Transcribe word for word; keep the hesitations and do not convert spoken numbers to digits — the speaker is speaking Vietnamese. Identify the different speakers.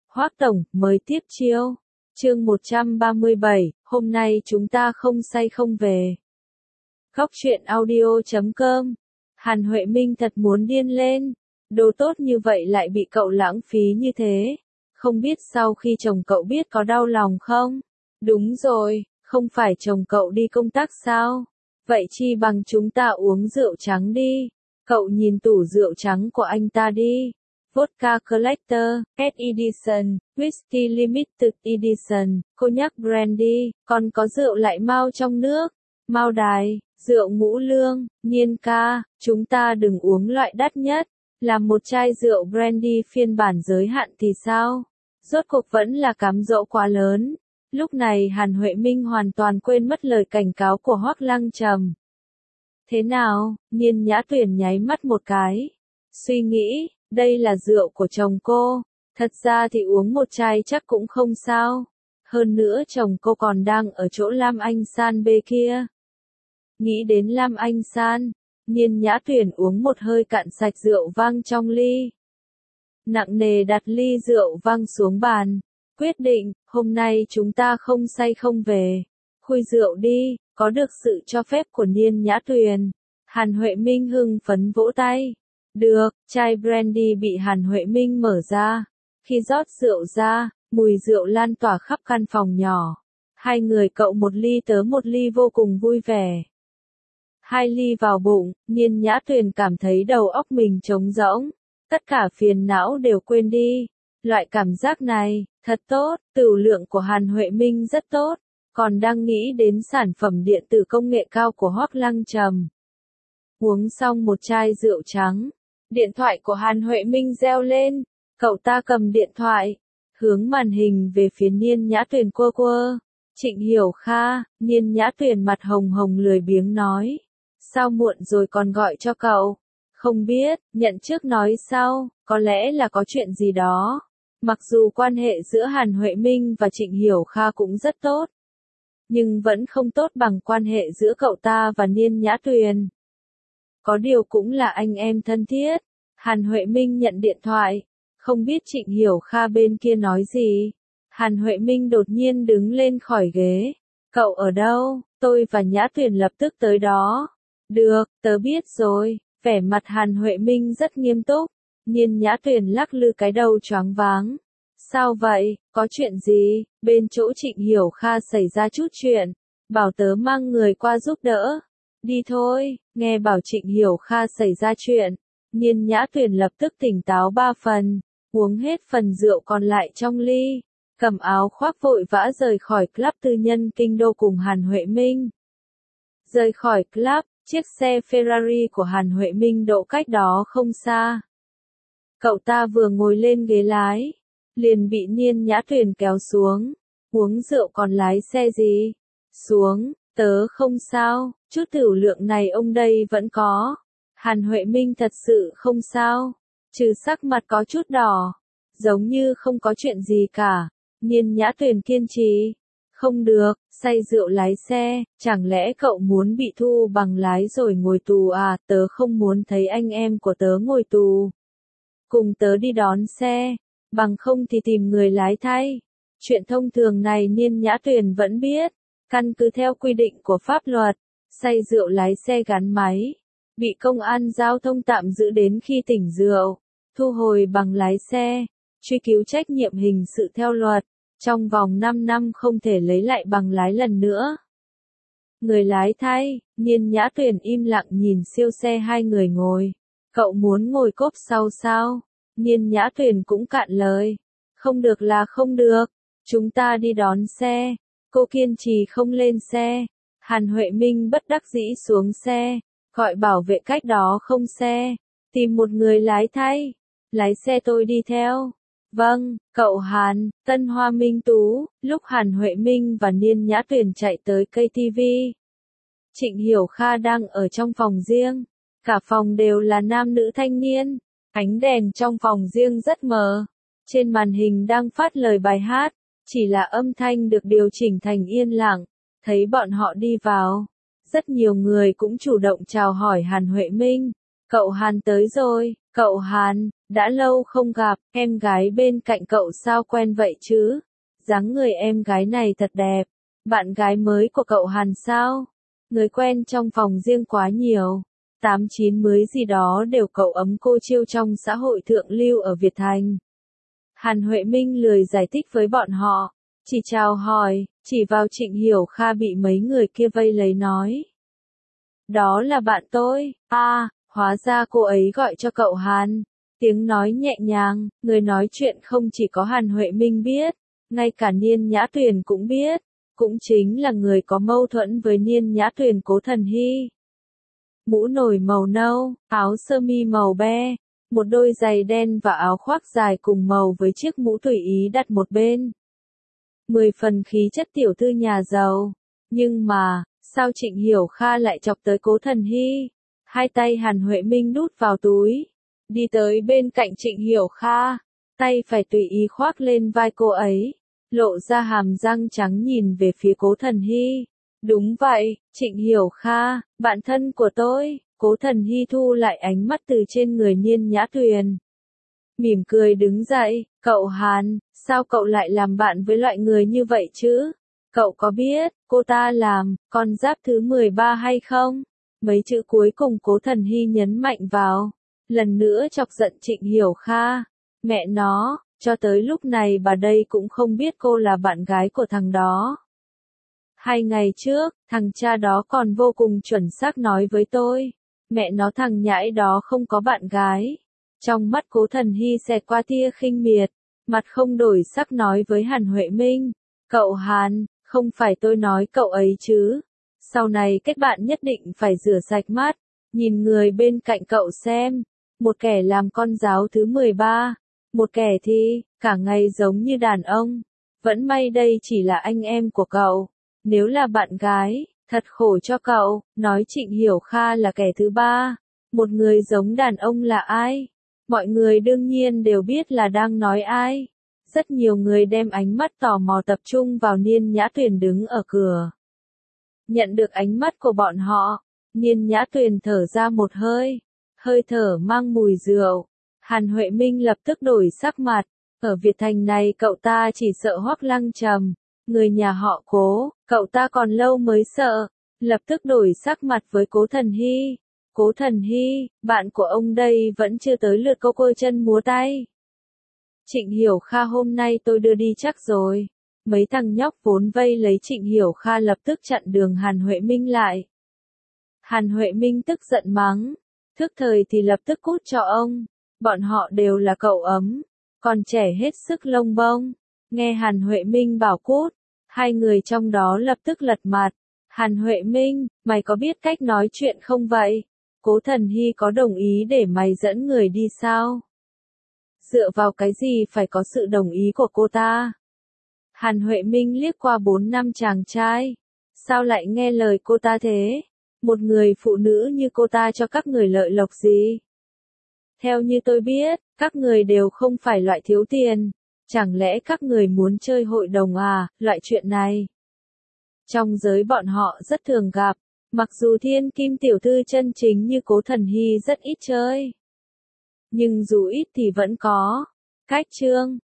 Speaker 1: Hoác Tổng, mới tiếp chiêu. Chương một trăm ba mươi bảy, hôm nay chúng ta không say không về. Góc truyện audio chấm com. Hàn Huệ Minh thật muốn điên lên. Đồ tốt như vậy lại bị cậu lãng phí như thế. Không biết sau khi chồng cậu biết có đau lòng không? Đúng rồi, không phải chồng cậu đi công tác sao? Vậy chi bằng chúng ta uống rượu trắng đi. Cậu nhìn tủ rượu trắng của anh ta đi. Vodka Collector, S Edition, Whisky Limited Edition, Cognac Brandy, còn có rượu lại Mao trong nước, Mao Đài, rượu Ngũ Lương, Nhiên ca, chúng ta đừng uống loại đắt nhất, làm một chai rượu Brandy phiên bản giới hạn thì sao? Rốt cuộc vẫn là cám dỗ quá lớn. Lúc này Hàn Huệ Minh hoàn toàn quên mất lời cảnh cáo của Hoắc Lăng Trầm. Thế nào? Nhiên Nhã Tuyển nháy mắt một cái. Suy nghĩ, đây là rượu của chồng cô. Thật ra thì uống một chai chắc cũng không sao. Hơn nữa chồng cô còn đang ở chỗ Lam Anh San bê kia. Nghĩ đến Lam Anh San, Nhiên Nhã Tuyển uống một hơi cạn sạch rượu vang trong ly. Nặng nề đặt ly rượu vang xuống bàn. Quyết định, hôm nay chúng ta không say không về. Khui rượu đi, có được sự cho phép của Nhiên Nhã Tuyển. Hàn Huệ Minh hưng phấn vỗ tay. Được, chai brandy bị Hàn Huệ Minh mở ra. Khi rót rượu ra, mùi rượu lan tỏa khắp căn phòng nhỏ. Hai người cậu một ly tớ một ly vô cùng vui vẻ. Hai ly vào bụng, Nhiên Nhã Tuyển cảm thấy đầu óc mình trống rỗng. Tất cả phiền não đều quên đi. Loại cảm giác này, thật tốt, tửu lượng của Hàn Huệ Minh rất tốt. Còn đang nghĩ đến sản phẩm điện tử công nghệ cao của Hoắc Lăng Trầm. Uống xong một chai rượu trắng. Điện thoại của Hàn Huệ Minh reo lên. Cậu ta cầm điện thoại. Hướng màn hình về phía Nhiên Nhã Tuyển quơ quơ. Trịnh Hiểu Kha, Nhiên Nhã Tuyển mặt hồng hồng lười biếng nói. Sao muộn rồi còn gọi cho cậu? Không biết, nhận trước nói sau, có lẽ là có chuyện gì đó. Mặc dù quan hệ giữa Hàn Huệ Minh và Trịnh Hiểu Kha cũng rất tốt. Nhưng vẫn không tốt bằng quan hệ giữa cậu ta và Nhiên Nhã Tuyển. Có điều cũng là anh em thân thiết. Hàn Huệ Minh nhận điện thoại. Không biết Trịnh Hiểu Kha bên kia nói gì. Hàn Huệ Minh đột nhiên đứng lên khỏi ghế. Cậu ở đâu? Tôi và Nhã Tuyển lập tức tới đó. Được, tớ biết rồi. Vẻ mặt Hàn Huệ Minh rất nghiêm túc. Nhiên Nhã Tuyển lắc lư cái đầu choáng váng. Sao vậy? Có chuyện gì? Bên chỗ Trịnh Hiểu Kha xảy ra chút chuyện. Bảo tớ mang người qua giúp đỡ. Đi thôi, nghe bảo Trịnh Hiểu Kha xảy ra chuyện. Nhiên Nhã Tuyển lập tức tỉnh táo ba phần. Uống hết phần rượu còn lại trong ly. Cầm áo khoác vội vã rời khỏi club tư nhân kinh đô cùng Hàn Huệ Minh. Rời khỏi club, chiếc xe Ferrari của Hàn Huệ Minh đỗ cách đó không xa. Cậu ta vừa ngồi lên ghế lái, liền bị Nhiên Nhã Tuyển kéo xuống. Uống rượu còn lái xe gì? Xuống, tớ không sao, chút tửu lượng này ông đây vẫn có. Hàn Huệ Minh thật sự không sao, trừ sắc mặt có chút đỏ, giống như không có chuyện gì cả. Nhiên Nhã Tuyển kiên trì. Không được, say rượu lái xe, chẳng lẽ cậu muốn bị thu bằng lái rồi ngồi tù à? Tớ không muốn thấy anh em của tớ ngồi tù. Cùng tớ đi đón xe, bằng không thì tìm người lái thay. Chuyện thông thường này Nhiên Nhã Tuyển vẫn biết. Căn cứ theo quy định của pháp luật, say rượu lái xe gắn máy, bị công an giao thông tạm giữ đến khi tỉnh rượu, thu hồi bằng lái xe, truy cứu trách nhiệm hình sự theo luật. Trong vòng năm năm không thể lấy lại bằng lái lần nữa. Người lái thay, Nhiên Nhã Tuyển im lặng nhìn siêu xe hai người ngồi. Cậu muốn ngồi cốp sau sao? Nhiên Nhã Tuyển cũng cạn lời. Không được là không được. Chúng ta đi đón xe. Cô kiên trì không lên xe. Hàn Huệ Minh bất đắc dĩ xuống xe. Gọi bảo vệ cách đó không xe. Tìm một người lái thay. Lái xe tôi đi theo. Vâng, cậu Hàn, Tân Hoa Minh Tú. Lúc Hàn Huệ Minh và Nhiên Nhã Tuyển chạy tới ca tê vê. Trịnh Hiểu Kha đang ở trong phòng riêng. Cả phòng đều là nam nữ thanh niên. Ánh đèn trong phòng riêng rất mờ. Trên màn hình đang phát lời bài hát. Chỉ là âm thanh được điều chỉnh thành yên lặng. Thấy bọn họ đi vào. Rất nhiều người cũng chủ động chào hỏi Hàn Huệ Minh. Cậu Hàn tới rồi, cậu Hàn, đã lâu không gặp, em gái bên cạnh cậu sao quen vậy chứ? Dáng người em gái này thật đẹp. Bạn gái mới của cậu Hàn sao? Người quen trong phòng riêng quá nhiều. Tám chín mới gì đó đều cậu ấm cô chiêu trong xã hội thượng lưu ở Việt Thành. Hàn Huệ Minh lười giải thích với bọn họ. Chỉ chào hỏi, chỉ vào Trịnh Hiểu Kha bị mấy người kia vây lấy nói. Đó là bạn tôi, à, hóa ra cô ấy gọi cho cậu Hàn. Tiếng nói nhẹ nhàng, người nói chuyện không chỉ có Hàn Huệ Minh biết, ngay cả Niên Nhã Tuyền cũng biết, cũng chính là người có mâu thuẫn với Niên Nhã Tuyền Cố Thần Hy. Mũ nổi màu nâu, áo sơ mi màu be, một đôi giày đen và áo khoác dài cùng màu với chiếc mũ tùy ý đặt một bên. Mười phần khí chất tiểu thư nhà giàu. Nhưng mà, sao Trịnh Hiểu Kha lại chọc tới Cố Thần Hy? Hai tay Hàn Huệ Minh đút vào túi, đi tới bên cạnh Trịnh Hiểu Kha, tay phải tùy ý khoác lên vai cô ấy, lộ ra hàm răng trắng nhìn về phía Cố Thần Hy. Đúng vậy, Trịnh Hiểu Kha, bạn thân của tôi. Cố Thần Hy thu lại ánh mắt từ trên người Niên Nhã Tuyền. Mỉm cười đứng dậy, cậu Hàn, sao cậu lại làm bạn với loại người như vậy chứ? Cậu có biết, cô ta làm, con giáp thứ mười ba hay không? Mấy chữ cuối cùng Cố Thần Hy nhấn mạnh vào. Lần nữa chọc giận Trịnh Hiểu Kha. Mẹ nó, cho tới lúc này bà đây cũng không biết cô là bạn gái của thằng đó. Hai ngày trước, thằng cha đó còn vô cùng chuẩn xác nói với tôi. Mẹ nó thằng nhãi đó không có bạn gái. Trong mắt Cố Thần Hy xẹt qua tia khinh miệt, mặt không đổi sắc nói với Hàn Huệ Minh. Cậu Hàn, không phải tôi nói cậu ấy chứ. Sau này kết bạn nhất định phải rửa sạch mắt, nhìn người bên cạnh cậu xem. Một kẻ làm con giáo thứ mười ba, một kẻ thì, cả ngày giống như đàn ông. Vẫn may đây chỉ là anh em của cậu. Nếu là bạn gái, thật khổ cho cậu. Nói Trịnh Hiểu Kha là kẻ thứ ba. Một người giống đàn ông là ai? Mọi người đương nhiên đều biết là đang nói ai. Rất nhiều người đem ánh mắt tò mò tập trung vào Niên Nhã Tuyền đứng ở cửa. Nhận được ánh mắt của bọn họ, Niên Nhã Tuyền thở ra một hơi, hơi thở mang mùi rượu. Hàn Huệ Minh lập tức đổi sắc mặt, ở Việt Thành này cậu ta chỉ sợ Hoắc Lăng Trầm, người nhà họ Cố, cậu ta còn lâu mới sợ, lập tức đổi sắc mặt với Cố Thần Hy. Cố Thần Hy, bạn của ông đây vẫn chưa tới lượt cô côi chân múa tay. Trịnh Hiểu Kha hôm nay tôi đưa đi chắc rồi. Mấy thằng nhóc vốn vây lấy Trịnh Hiểu Kha lập tức chặn đường Hàn Huệ Minh lại. Hàn Huệ Minh tức giận mắng, thức thời thì lập tức cút cho ông, bọn họ đều là cậu ấm, còn trẻ hết sức lông bông. Nghe Hàn Huệ Minh bảo cút, hai người trong đó lập tức lật mặt. Hàn Huệ Minh, mày có biết cách nói chuyện không vậy? Cố Thần Hy có đồng ý để mày dẫn người đi sao? Dựa vào cái gì phải có sự đồng ý của cô ta? Hàn Huệ Minh liếc qua bốn năm chàng trai. Sao lại nghe lời cô ta thế? Một người phụ nữ như cô ta cho các người lợi lộc gì? Theo như tôi biết, các người đều không phải loại thiếu tiền. Chẳng lẽ các người muốn chơi hội đồng à, loại chuyện này? Trong giới bọn họ rất thường gặp, mặc dù thiên kim tiểu thư chân chính như Cố Thần Hy rất ít chơi. Nhưng dù ít thì vẫn có. Cách chương